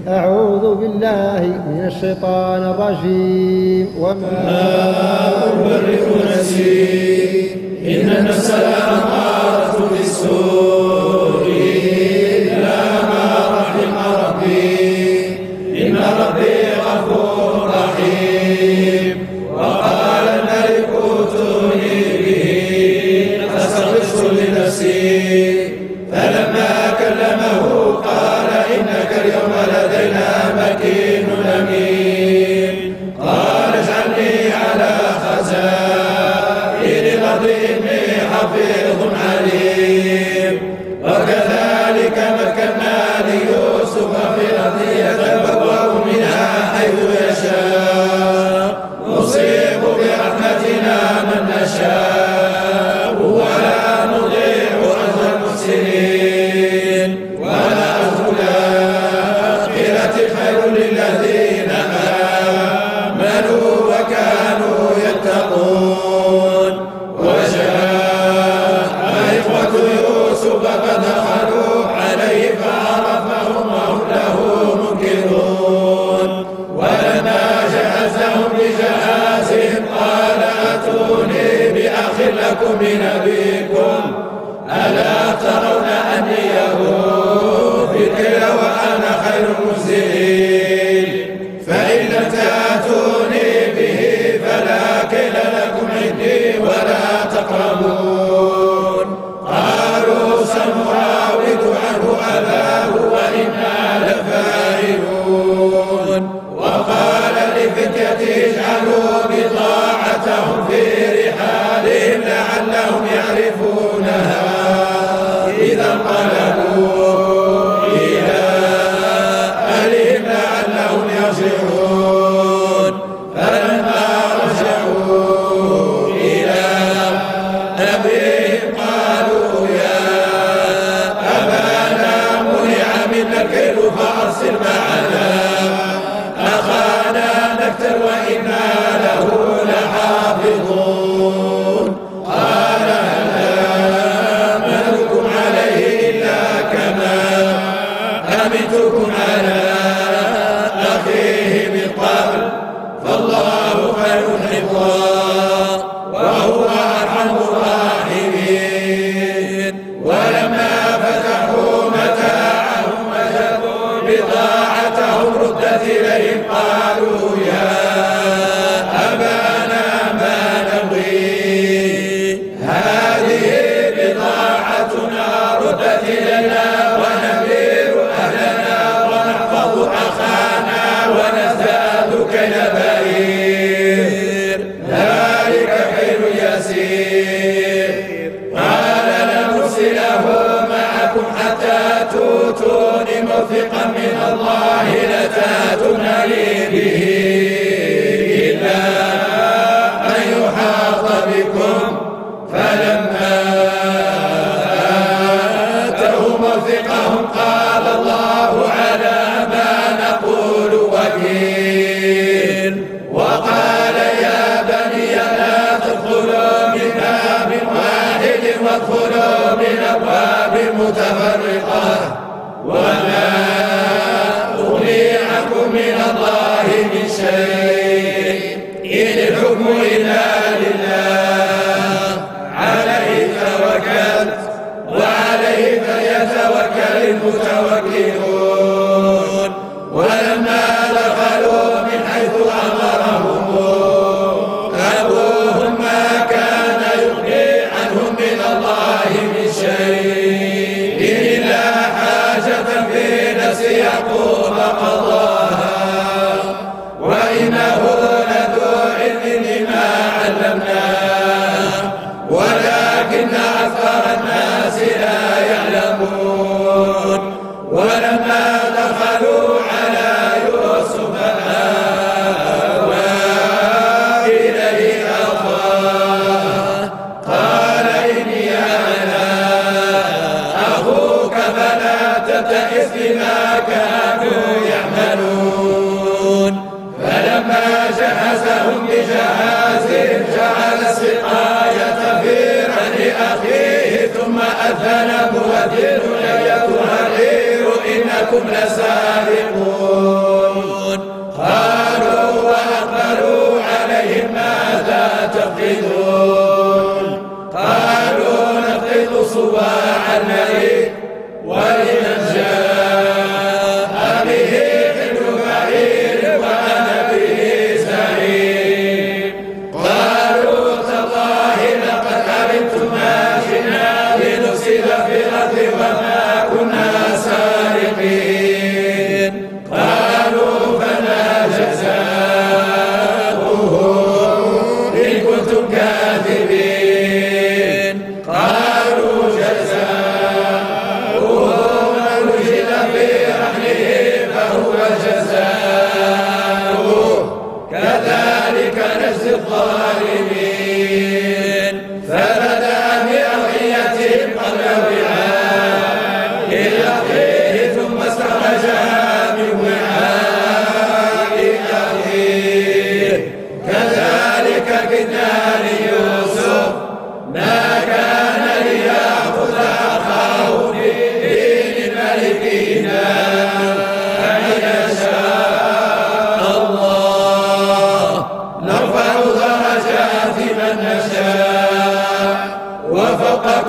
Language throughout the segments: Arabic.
أعوذ بالله من الشيطان الرجيم. وما أبرئ نفسي إن النفس لأمارة بالسوء إلا ما رحم ربي إن ربي غفور رحيم. وقال الملك ائتوني به فاستخلصت لنفسي فلما كلمه قال إنك اليوم لدينا مكين أمين. قال اجعلني على خزائن الأرض إني حفيظ عليم. وكذلك مكنا ليوسف في الأرض يتبوأ منها حيث يشاء نصيب برحمتنا من نشاء ولا نضيع أجر المحسنين. ولأجر الآخرة خير للذين آمنوا وكانوا يتقون. وجاء إخوة يوسف فدخلوا عليه فعرفهم وهم له منكرون. ولما جهزهم بجهازهم قال ائتوني بأخ لكم من أبيكم ألا ترون أني أوفي الكيل وأنا خير المنزلين. فإن لم تأتوني به فلا كيل لكم عندي ولا تقربون. قالوا سنراود عنه أباه وإنا لفاعلون. وقال لفتيته اجعلوا بضاعتهم في رحالهم لعلهم يعرفونها إذا انقلبوا إلى أهلهم لعلهم يرجعون. فلما رجعوا إلى أبيهم قالوا يا أبانا منع منا الكيل فأرسل معنا أخانا نكتل وإنا له لحافظون. قال هل آمنكم عليه إلا كما أمنتكم على أخيه من قبل فالله خير حفظا وهو أرحم الراحمين. ولما فتحوا متاعهم وجدوا بضاعتهم ردت إليهم قالوا يا أبانا ما نبغي هذه بضاعتنا ردت إلينا ونبير أهلنا ونحفظ أخانا ونزداد كيل بعير ذلك كيل يسير. قال لن أرسله معكم حتى تؤتون موثقا من الله لتأتونني به إلا أن يحاط بكم. فلما آتوا موثقهم قال الله على ما نقول وكيل. وقال يا بني لا تدخلوا من باب واحد وادخلوا من أبواب متفرقة وما أغني عنكم من الله من شيء إن الحكم إلا لله عليه توكلت وعليه فليتوكل المتوكلون. ولما دخلوا من حيث أمرهم أبوهم ما كان يغني عنهم من الله من شيء إلا حاجة في نفس يعقوب قضاها وإنه لذو علم لما علمناه ولكن أكثر الناس لا يعلمون. ولما دخلوا على يوسف آوى إليه أخاه قال إني أنا أخوك فلا تبتئس بما كانوا يعملون. فلما جهزهم بجهازهم جعل السقاية في رحل أخيه ثم أذن مؤذن أيتها العير إنكم لسارقون.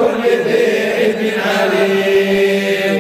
وكل ذي علم عليم.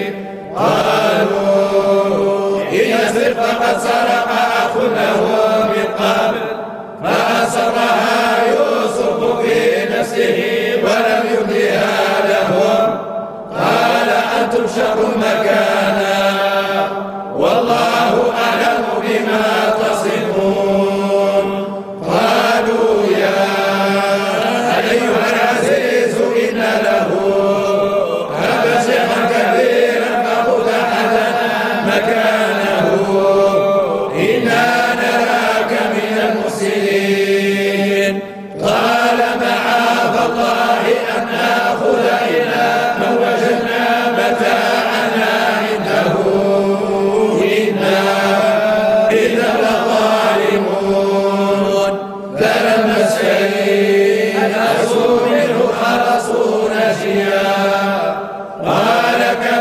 قالوا إن يسرق فقد سرق أخ له من قبل فأسرها يوسف في نفسه ولم يبدها لهم. قال أنتم شر مكانا والله أعلم بما تصفون. قالوا يا أيها العزيز إن له أبا شيخا كبيرا فخذ أحدنا مكانه إنا نراك من المحسنين. قال معاذ الله أن نأخذ إلا من وجدنا متاعنا عنده إنا إذا لظالمون. فلما استيئسوا منه خلصوا نجيا. قال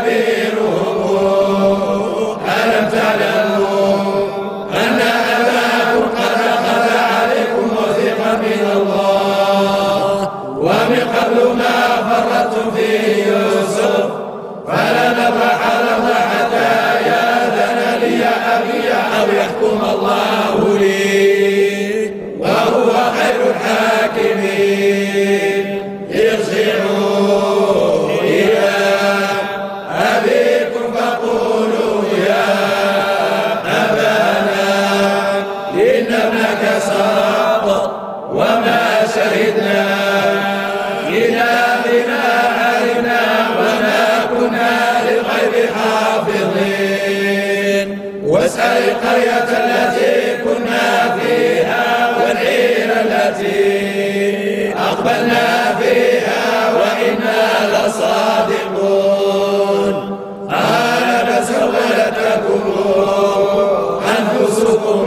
كبيرهم ألم تعلموا أن أباكم قد أخذ عليكم موثقا من الله ومن قبل ما فرطتم في يوسف فلنبرح الأرض حتى يأذن لي أبي أو يحكم الله لي وهو خير الحاكمين. ارجعوا إلى أبيكم فقولوا يا أبانا إن ابنك سرق وما شهدنا إلا بما علمنا وما كنا للغيب حافظين. واسأل القرية التي كنا فيها والعير التي أقبلنا فيها وإنا لصادقون. قال بل سولت لكم أنفسكم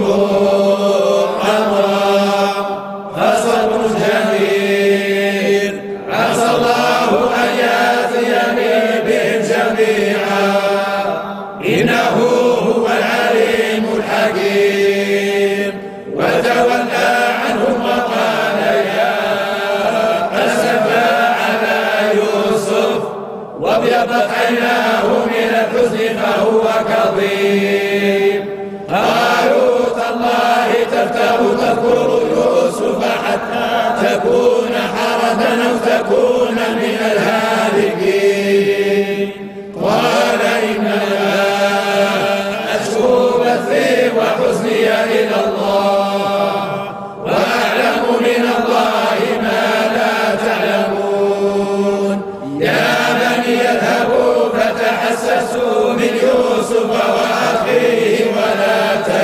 أمرا فصبر جميل عسى الله أن يأتيني بهم جميعا إنه هو العليم الحكيم. وتولى عنهم وقال يا أسفا على يوسف وابيضت عيناه من الحزن فهو كظيم. قالوا تالله تفتأ تذكر يوسف حتى تكون حردا أو تكون من الهالكين. قال إنما أشكو بثي وحزني إلى الله وأعلم من الله ما لا تعلمون. يا بني اذهبوا فتحسسوا من يوسف وأخيه ولا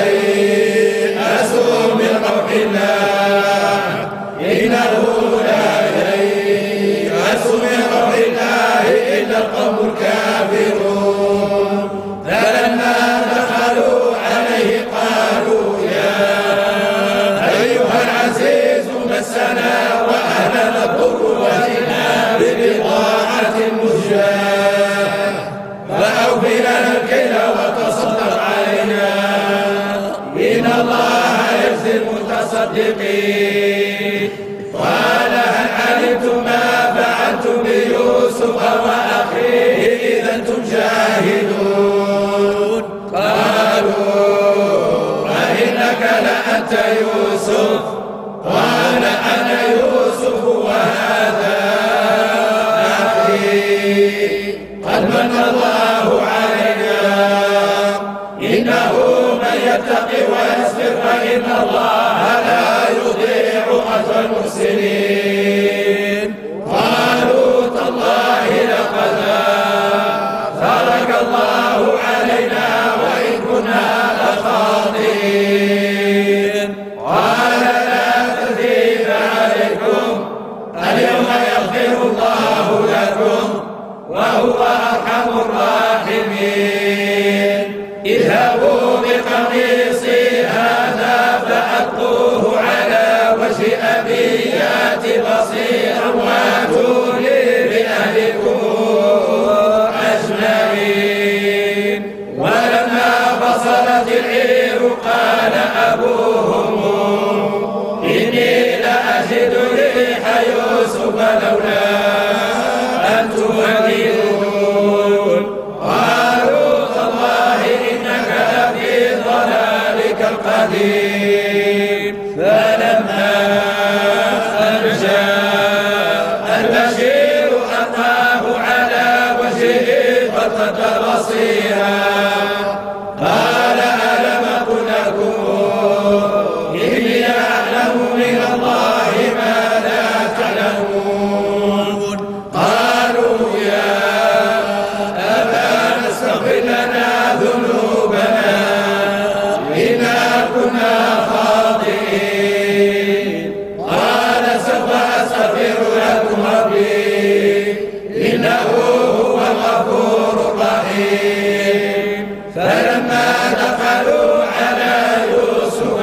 تيأسوا من روح الله إنه لا ييأس من روح الله إلا القوم الكافرون. فلما دخلوا عليه قالوا يا أيها العزيز مسنا وأهلنا الضر وجئنا ببضاعة مزجاة فأوفي لنا الكيل وتصدق علينا إن الله يجزي المتصدقين. قال هل علمتم ما فعلتم بيوسف وأخيه إذا أنتم جاهلون. قالوا أئنك لأنت يوسف؟ قال أنا يوسف وهذا أخي قد من الله علينا إنه من يتقي ويصبر فإن الله لا يضيع أجر المحسنين. قالوا تالله لقد ترك الله علينا وإن كنا لخاطئين. قال لا تثريب عليكم اليوم يغفر الله لكم وهو أرحم الراحمين. اذهبوا بقميصي هذا فألقوه على وجه أبي يأت بصيرا واتوني بأهلكم أجمعين. ولما فصلت العير قال أبوهم إني لأجد ريح يوسف لولا فلما دخلوا على يوسف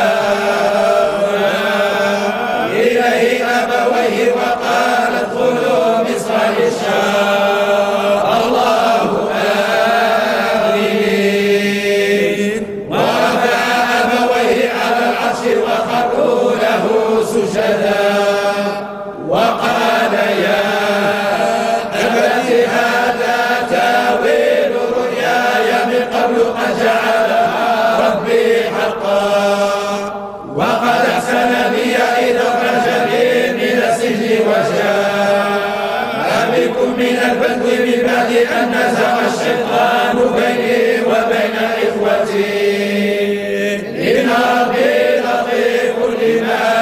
إليه أبويه وقال ادخلوا مصر إن شاء الله آمنين. ورفع أبويه على العرش وخروا له سجدا وقال يا أبت هذا تاويل رؤياي من قبل قد جعلها ربي حقا وقد أحسن بي إذ أخرجني من السجن وجاء بكم من البدو من بعد أن نزغ الشيطان بيني وبين إخوتي إن ربي لطيف لما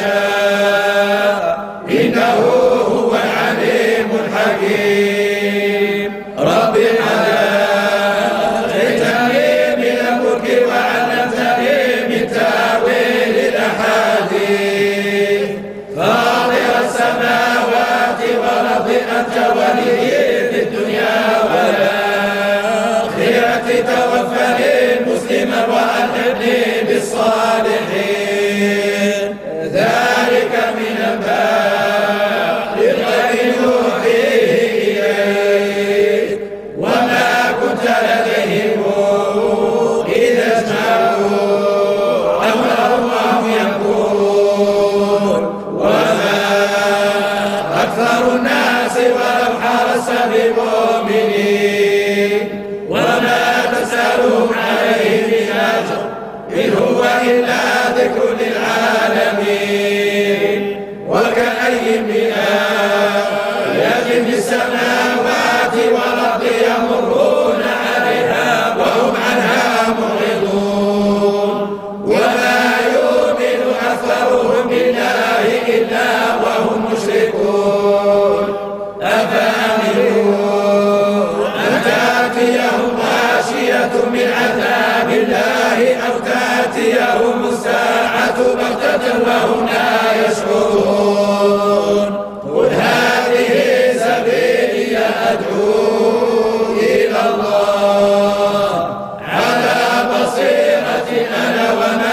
يشاء إنه هو العليم الحكيم. ربي أعطيتني من الملك وعلمتني من تأويل الأحاديث فاطر السماوات والأرض أنت ولي في الدنيا والآخرة توفني مسلما وألحقني بالصالحين. ذلك من أنباء الغيب نوحيه إليك وما كنت لديهم إذا اجتمعوا أمرهم وهم يمكرون وما أكثر الناس ولو حرصت بمؤمنين وما تسألهم عليه من أجر إن هو إلا ذكر للعالمين. وكأي من آية في السماوات والأرض يمرون عليها وهم عنها معرضون وما يؤمن أكثرهم بالله إلا وهم مشركون. أفأمنوا أن تأتيهم غاشية من عذاب الله أو تأتيهم الساعة بغتة وهم لا يشعرون. قل هذه سبيلي أدعو إلى الله على بصيرة أنا ومن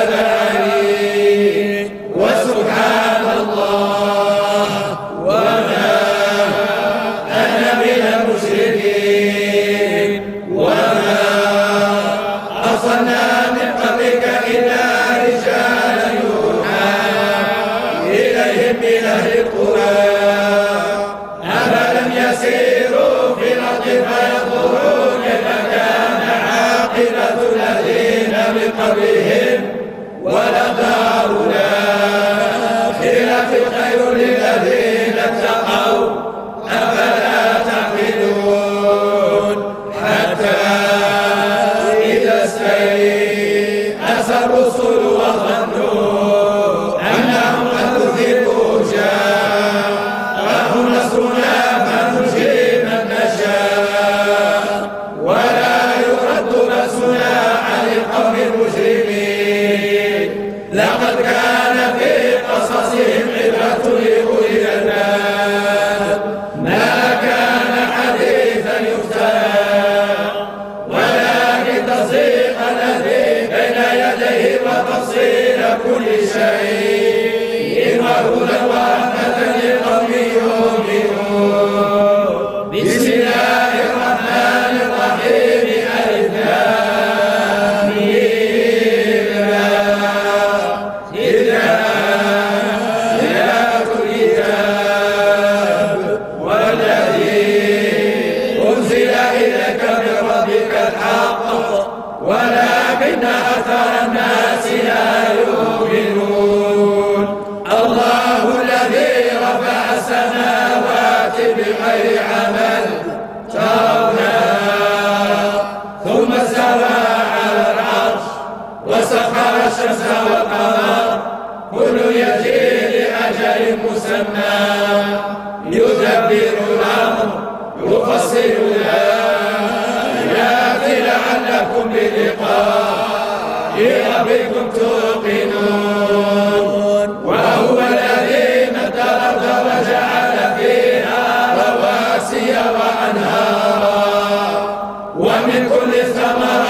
اتبعني وسبحان الله وما أنا من المشركين. وما أرسلنا من قبلك إلا رجالا يوحى إليهم من أهل القرى أفلم يسيروا في الأرض فينظروا كيف كان عاقبة الذين من قبلهم ولدار الآخرة خير للذين اتقوا أفلا تعقلون. حتى إذا استيأس الرسل وظنوا أنهم قد كذبوا جاءهم نصرنا فنجي من نشاء ولا يرد بأسنا عن القوم المجرمين. لقد كان في قصصهم عبرة لأولي الألباب ما كان حديثا يفترى ولكن تصديق الذي بين يديه وتفصيل كل شيء وهدى ورحمة لقوم يؤمنون. بسم الله الرحمن الرحيم ألف لام ميم تلك آيات الكتاب والذي أنزل إليك من ربك الحق ولكن أكثر الناس لا يؤمنون. الله الذي رفع السماوات بغير عمل ترونها ثم استوى على العرش وسخر الشمس والقمر كل يجري لأجل مسمى يدبر الأمر يفصل الآيات لعلكم بلقاء ربكم توقنون. وهو الذي مد الأرض وجعل فيها رواسي وأنهارا ومن كل الثمرات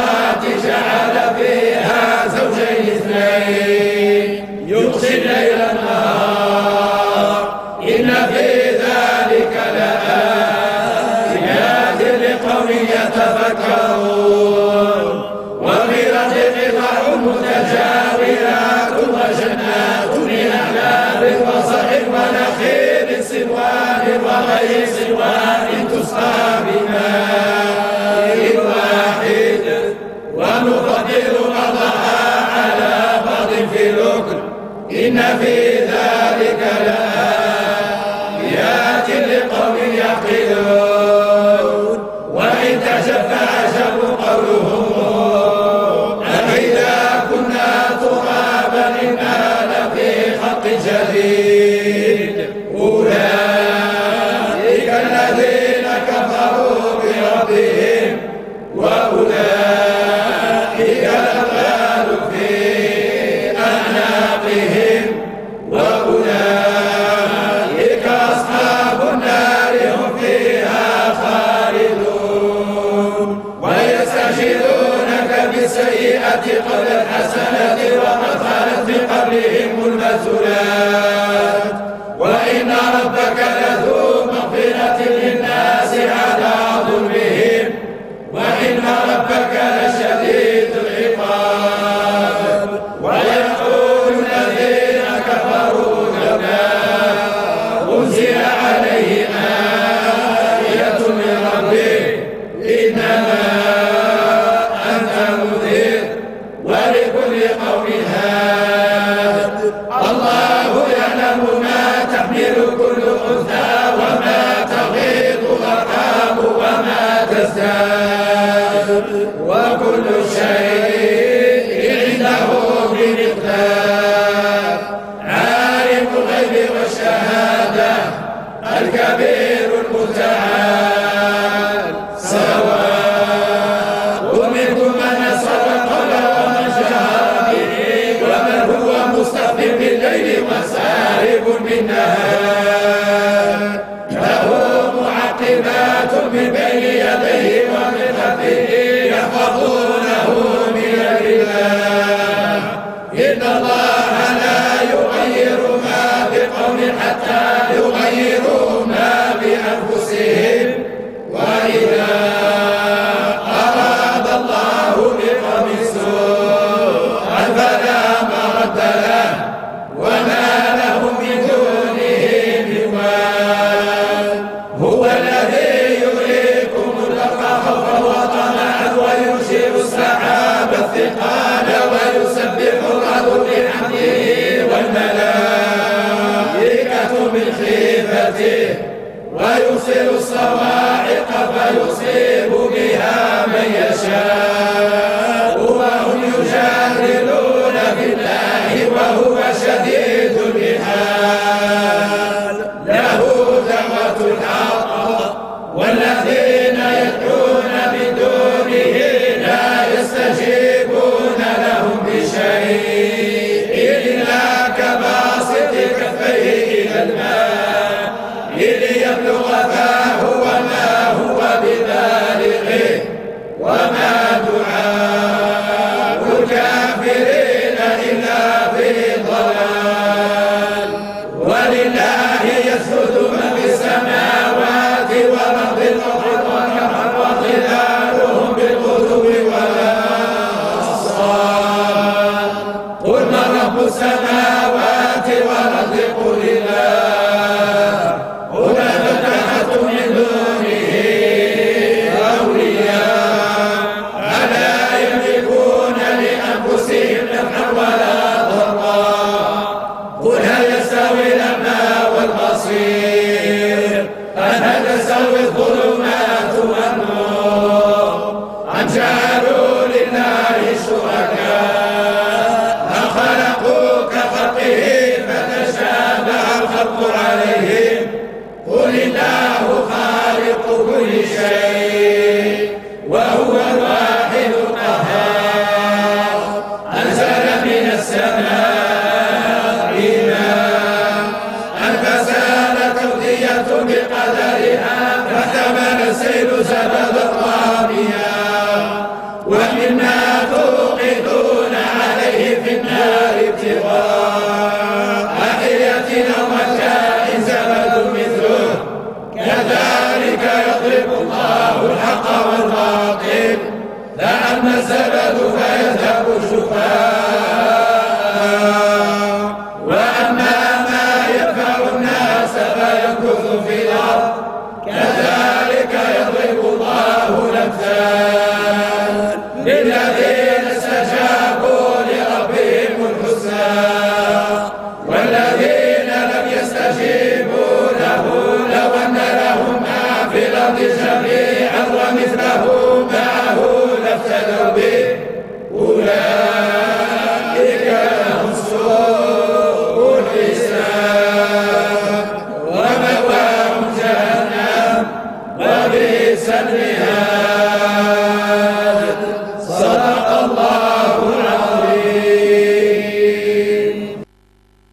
وإن تسقى بماء واحد ونفضل بعضها على بعض في الأكل إن في ذلك لآيات لقوم يعقلون وإن تعجب فعجب قولهم أإذا كنا ترابا إنا لفي خلق جديد أولئك الذين كفروا بربهم وأولئك الأغلال في أعناقهم وأولئك أصحاب النار هم فيها خالدون ويستعجلونك بالسيئة قبل الحسنة وقد خلت من قبلهم المثلات وإن ربك لذو مغفرة للناس على ظلمهم وإن ربك لشديد العقاب ويقول الذين كفروا لولا أنزل عليه آية من ربه إنما أنت منذر ولكل قوم هاد الله يعلم ما تحمل كل أنثى وما تغيض الأرحام وما تزداد وكل شيء عنده بمقدار عالم الغيب والشهادة الكبير المتعال سواء منكم من أسر القول ومن جهر به ومن هو مستخف بالليل وسارب بالنهار له معقبات من بين يديه ومن خلفه يحفظونه من أمر الله إن الله لا يغير ما بقوم حتى يغيروا ما بأنفسهم وإذا أراد الله بقوم سوءا فلا مرد له وما لهم من دونه من وال هو الذي يريكم الأرض خوفا وطمعا وينشئ السحاب الثقال ويسبح الأرض بحمده والملائكة من خيفته ويرسل الصواعق فيصيب بها من يشاء وهم يجادلون في الله وهو شديد المحال له دعوة الحق والذين يدعون من دونه لا يستجيبون لهم بشيء إلا كباسط كفيه إلى الماء ليبلغ فاه وما هو ببالغه وما دعاء الكافرين إلا في ضلال ولله يسجد من في السماوات والأرض الأرض وظلالهم بالغدو والآصال قل من رب السماوات والأرض قل الله قل اتخذتم من دونه أولياء ألا يملكون لأنفسهم نفعا ولا ضرا قل هل يستوي الأعمى والبصير هل تستوي الظلمات والنور أم جعلوا لله شركاء أم خلقوا كخلقه فتشابه الخلق عليهم قل الله خالق كل شيء وهو الواحد القهار أنزل من السماء فسالت أودية بقدرها فاحتمل السيل زبدا رابيا ومما توقدون عليه في النار ابتغاء حلية أو متاع زبد مثله كذلك يضرب الله الحق والباطل فأما الزبد فيذهب شفاء وأما ما ينفع الناس فيمكث في الأرض سلبها